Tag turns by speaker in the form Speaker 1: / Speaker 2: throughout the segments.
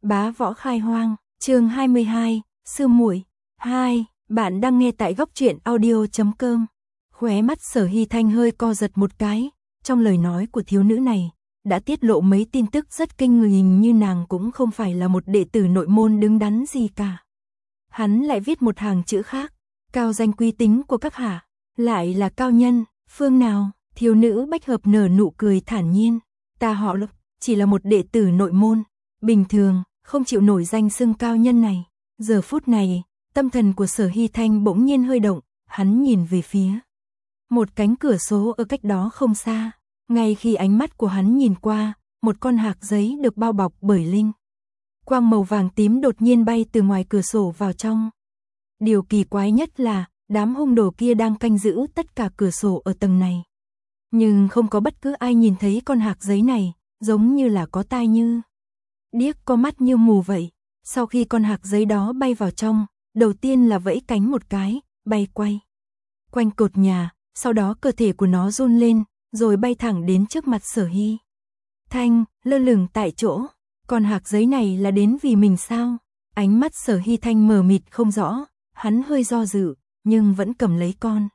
Speaker 1: Bá Võ Khai Hoang, chương 22, Sư muội 2, bạn đang nghe tại góc truyện audio.com. Khóe mắt Sở Hy Thanh hơi co giật một cái, trong lời nói của thiếu nữ này đã tiết lộ mấy tin tức rất kinh người, hình như nàng cũng không phải là một đệ tử nội môn đứng đắn gì cả. Hắn lại viết một hàng chữ khác, cao danh quý tính của các hạ, lại là cao nhân, phương nào? Thiếu nữ Bách Hợp nở nụ cười thản nhiên, ta họ Lục, chỉ là một đệ tử nội môn, bình thường, không chịu nổi danh xưng cao nhân này. Giờ phút này, tâm thần của Sở Hy Thanh bỗng nhiên hơi động, hắn nhìn về phía một cánh cửa sổ ở cách đó không xa. Ngay khi ánh mắt của hắn nhìn qua, một con hạc giấy được bao bọc bởi linh quang màu vàng tím đột nhiên bay từ ngoài cửa sổ vào trong. Điều kỳ quái nhất là, đám hung đồ kia đang canh giữ tất cả cửa sổ ở tầng này. Nhưng không có bất cứ ai nhìn thấy con hạc giấy này, giống như là có tai như điếc có mắt như mù vậy. Sau khi con hạc giấy đó bay vào trong, đầu tiên là vẫy cánh một cái, bay quanh cột nhà, sau đó cơ thể của nó run lên, rồi bay thẳng đến trước mặt Sở Hy Thanh, lơ lửng tại chỗ. Con hạc giấy này là đến vì mình sao? Ánh mắt Sở Hy Thanh mờ mịt không rõ, hắn hơi do dự, nhưng vẫn cầm lấy con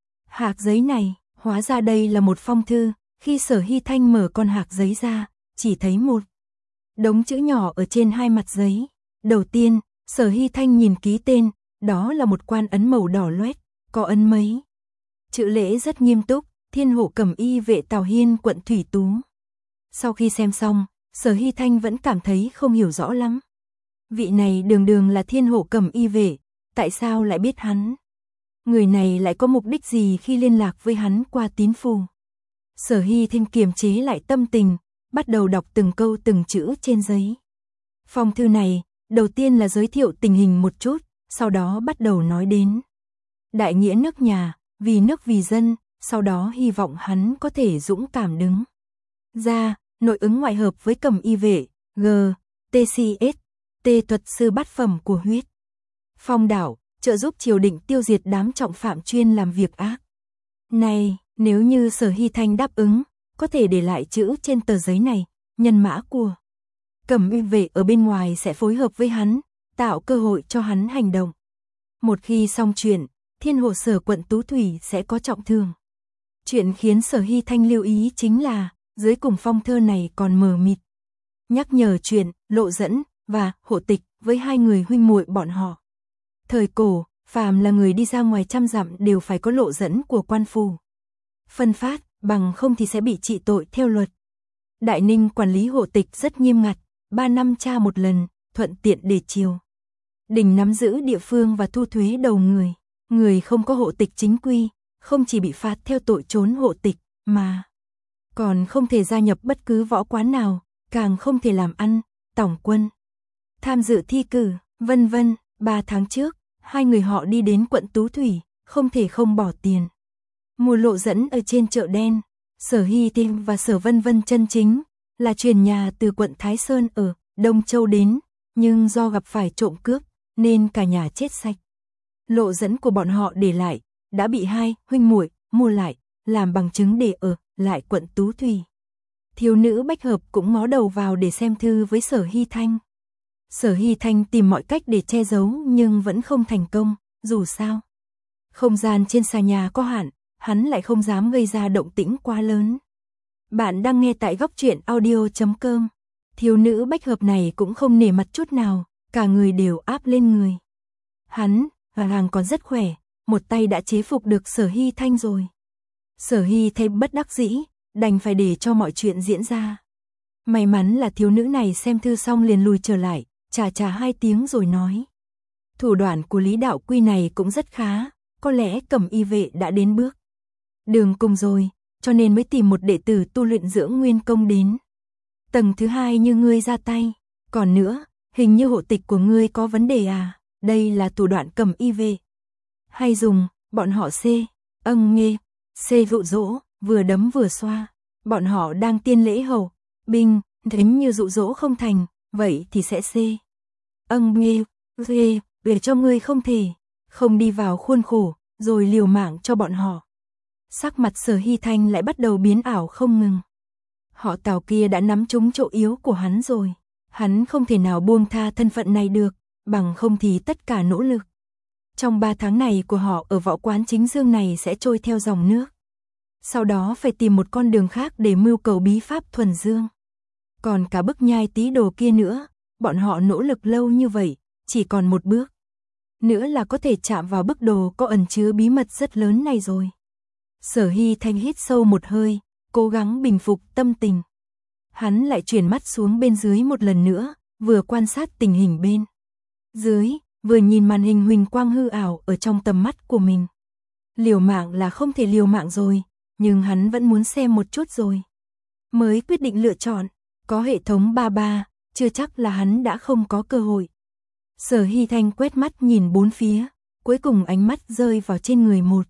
Speaker 1: hạc giấy này. Hóa ra đây là một phong thư. Khi Sở Hy Thanh mở con hạc giấy ra, chỉ thấy một đống chữ nhỏ ở trên hai mặt giấy. Đầu tiên, Sở Hy Thanh nhìn ký tên, đó là một quan ấn màu đỏ loét, có ấn mấy chữ lễ rất nghiêm túc, Thiên Hộ Cẩm Y Vệ Tào Hiên quận Thủy Tú. Sau khi xem xong, Sở Hy Thanh vẫn cảm thấy không hiểu rõ lắm. Vị này đường đường là Thiên Hộ Cẩm Y Vệ, tại sao lại biết hắn? Người này lại có mục đích gì khi liên lạc với hắn qua tín phù? Sở Hy Thanh kiềm chế lại tâm tình, bắt đầu đọc từng câu từng chữ trên giấy. Phong thư này, đầu tiên là giới thiệu tình hình một chút, sau đó bắt đầu nói đến đại nghĩa nước nhà, vì nước vì dân, sau đó hy vọng hắn có thể dũng cảm đứng ra, nội ứng ngoại hợp với Cẩm Y Vệ, TCS, thuật sư bát phẩm của huyết phong đảo, trợ giúp triều đình tiêu diệt đám trọng phạm chuyên làm việc ác. Này, nếu như Sở Hy Thanh đáp ứng, có thể để lại chữ trên tờ giấy này, nhân mã của Cẩm Y Vệ ở bên ngoài sẽ phối hợp với hắn, tạo cơ hội cho hắn hành động. Một khi xong chuyện, Thiên Hộ Sở quận Tú Thủy sẽ có trọng thương. Chuyện khiến Sở Hy Thanh lưu ý chính là, dưới cùng phong thơ này còn mờ mịt nhắc nhở chuyện Lộ Dẫn và Hộ Tịch với hai người huynh muội bọn họ. Thời cổ, phàm là người đi ra ngoài trăm dặm đều phải có lộ dẫn của quan phủ phân phát, bằng không thì sẽ bị trị tội theo luật. Đại Ninh quản lý hộ tịch rất nghiêm ngặt, 3 năm tra một lần, thuận tiện để triều đình nắm giữ địa phương và thu thuế đầu người. Người không có hộ tịch chính quy, không chỉ bị phạt theo tội trốn hộ tịch, mà còn không thể gia nhập bất cứ võ quán nào, càng không thể làm ăn, tổng quân, tham dự thi cử, vân vân. 3 tháng trước, hai người họ đi đến quận Tú Thủy, không thể không bỏ tiền mua lộ dẫn ở trên chợ đen. Sở Hy Thanh và Sở Vân Vân chân chính là truyền nhà từ quận Thái Sơn ở Đông Châu đến, nhưng do gặp phải trộm cướp nên cả nhà chết sạch. Lộ dẫn của bọn họ để lại đã bị hai huynh muội mua lại, làm bằng chứng để ở lại quận Tú Thủy. Thiếu nữ Bách Hợp cũng ngó đầu vào để xem thư với Sở Hy Thanh. Sở Hy Thanh tìm mọi cách để che giấu nhưng vẫn không thành công, dù sao không gian trên xà nhà có hạn, hắn lại không dám gây ra động tĩnh quá lớn. Bạn đang nghe tại góc truyện audio.com. Thiếu nữ Bách Hợp này cũng không nể mặt chút nào, cả người đều áp lên người hắn, và hàng còn rất khỏe, một tay đã chế phục được Sở Hy Thanh rồi. Sở Hy thấy bất đắc dĩ, đành phải để cho mọi chuyện diễn ra. May mắn là thiếu nữ này xem thư xong liền lùi trở lại, chà 2 tiếng rồi nói. Thủ đoạn của Lý Đạo Quy này cũng rất khá, có lẽ Cẩm Y Vệ đã đến bước đường cùng rồi, cho nên mới tìm một đệ tử tu luyện dưỡng nguyên công đến tầng thứ 2 như ngươi ra tay. Còn nữa, hình như hộ tịch của ngươi có vấn đề à? Đây là thủ đoạn Cẩm Y Vệ hay dùng, bọn họ nghe dụ dỗ, vừa đấm vừa xoa. Bọn họ đang tiên lễ hầu binh, thính như dụ dỗ không thành, vậy thì sẽ nghe để cho ngươi không thể không đi vào khuôn khổ, rồi liều mạng cho bọn họ. Sắc mặt Sở Hy Thanh lại bắt đầu biến ảo không ngừng. Họ Tào kia đã nắm trúng chỗ yếu của hắn rồi. Hắn không thể nào buông tha thân phận này được, bằng không thì tất cả nỗ lực trong 3 tháng này của họ ở võ quán chính dương này sẽ trôi theo dòng nước. Sau đó phải tìm một con đường khác để mưu cầu bí pháp thuần dương. Còn cả bức nhai tí đồ kia nữa, bọn họ nỗ lực lâu như vậy, chỉ còn một bước nữa là có thể chạm vào bức đồ có ẩn chứa bí mật rất lớn này rồi. Sở Hy Thanh hít sâu một hơi, cố gắng bình phục tâm tình. Hắn lại chuyển mắt xuống bên dưới một lần nữa, vừa quan sát tình hình bên dưới, vừa nhìn màn hình huỳnh quang hư ảo ở trong tầm mắt của mình. Liều mạng là không thể liều mạng rồi, nhưng hắn vẫn muốn xem một chút rồi mới quyết định lựa chọn. Có hệ thống 33, chưa chắc là hắn đã không có cơ hội. Sở Hy Thanh quét mắt nhìn bốn phía, cuối cùng ánh mắt rơi vào trên người một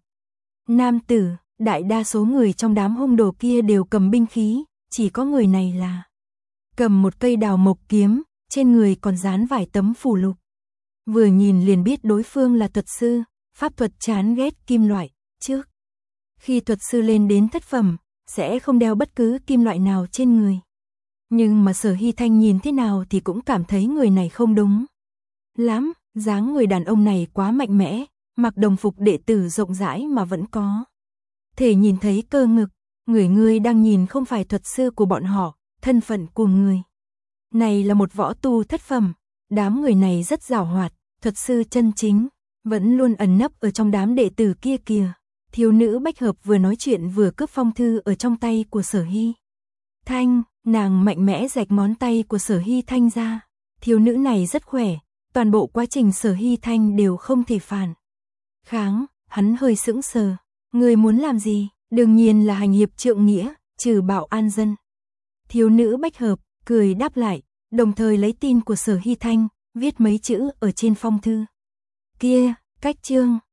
Speaker 1: nam tử. Đại đa số người trong đám hung đồ kia đều cầm binh khí, chỉ có người này là cầm một cây đào mộc kiếm, trên người còn dán vài tấm phù lục. Vừa nhìn liền biết đối phương là thuật sư, pháp thuật chán ghét kim loại. Trước khi thuật sư lên đến thất phẩm, sẽ không đeo bất cứ kim loại nào trên người. Nhưng mà Sở Hy Thanh nhìn thế nào thì cũng cảm thấy người này không đúng lắm, dáng người đàn ông này quá mạnh mẽ, mặc đồng phục đệ tử rộng rãi mà vẫn có thể nhìn thấy cơ ngực. Người đang nhìn không phải thuật sư của bọn họ, thân phận của người này là một võ tu thất phẩm. Đám người này rất giàu hoạt, thuật sư chân chính vẫn luôn ẩn nấp ở trong đám đệ tử kia kìa. Thiếu nữ Bách Hợp vừa nói chuyện vừa cướp phong thư ở trong tay của Sở Hy Thanh, nàng mạnh mẽ rạch ngón tay của Sở Hy Thanh ra. Thiếu nữ này rất khỏe, toàn bộ quá trình Sở Hy Thanh đều không thể phản kháng. Hắn hơi sững sờ. Người muốn làm gì? Đương nhiên là hành hiệp trượng nghĩa, trừ bạo an dân. Thiếu nữ Bách Hợp cười đáp lại, đồng thời lấy tin của Sở Hy Thanh, viết mấy chữ ở trên phong thư kia. Cách chương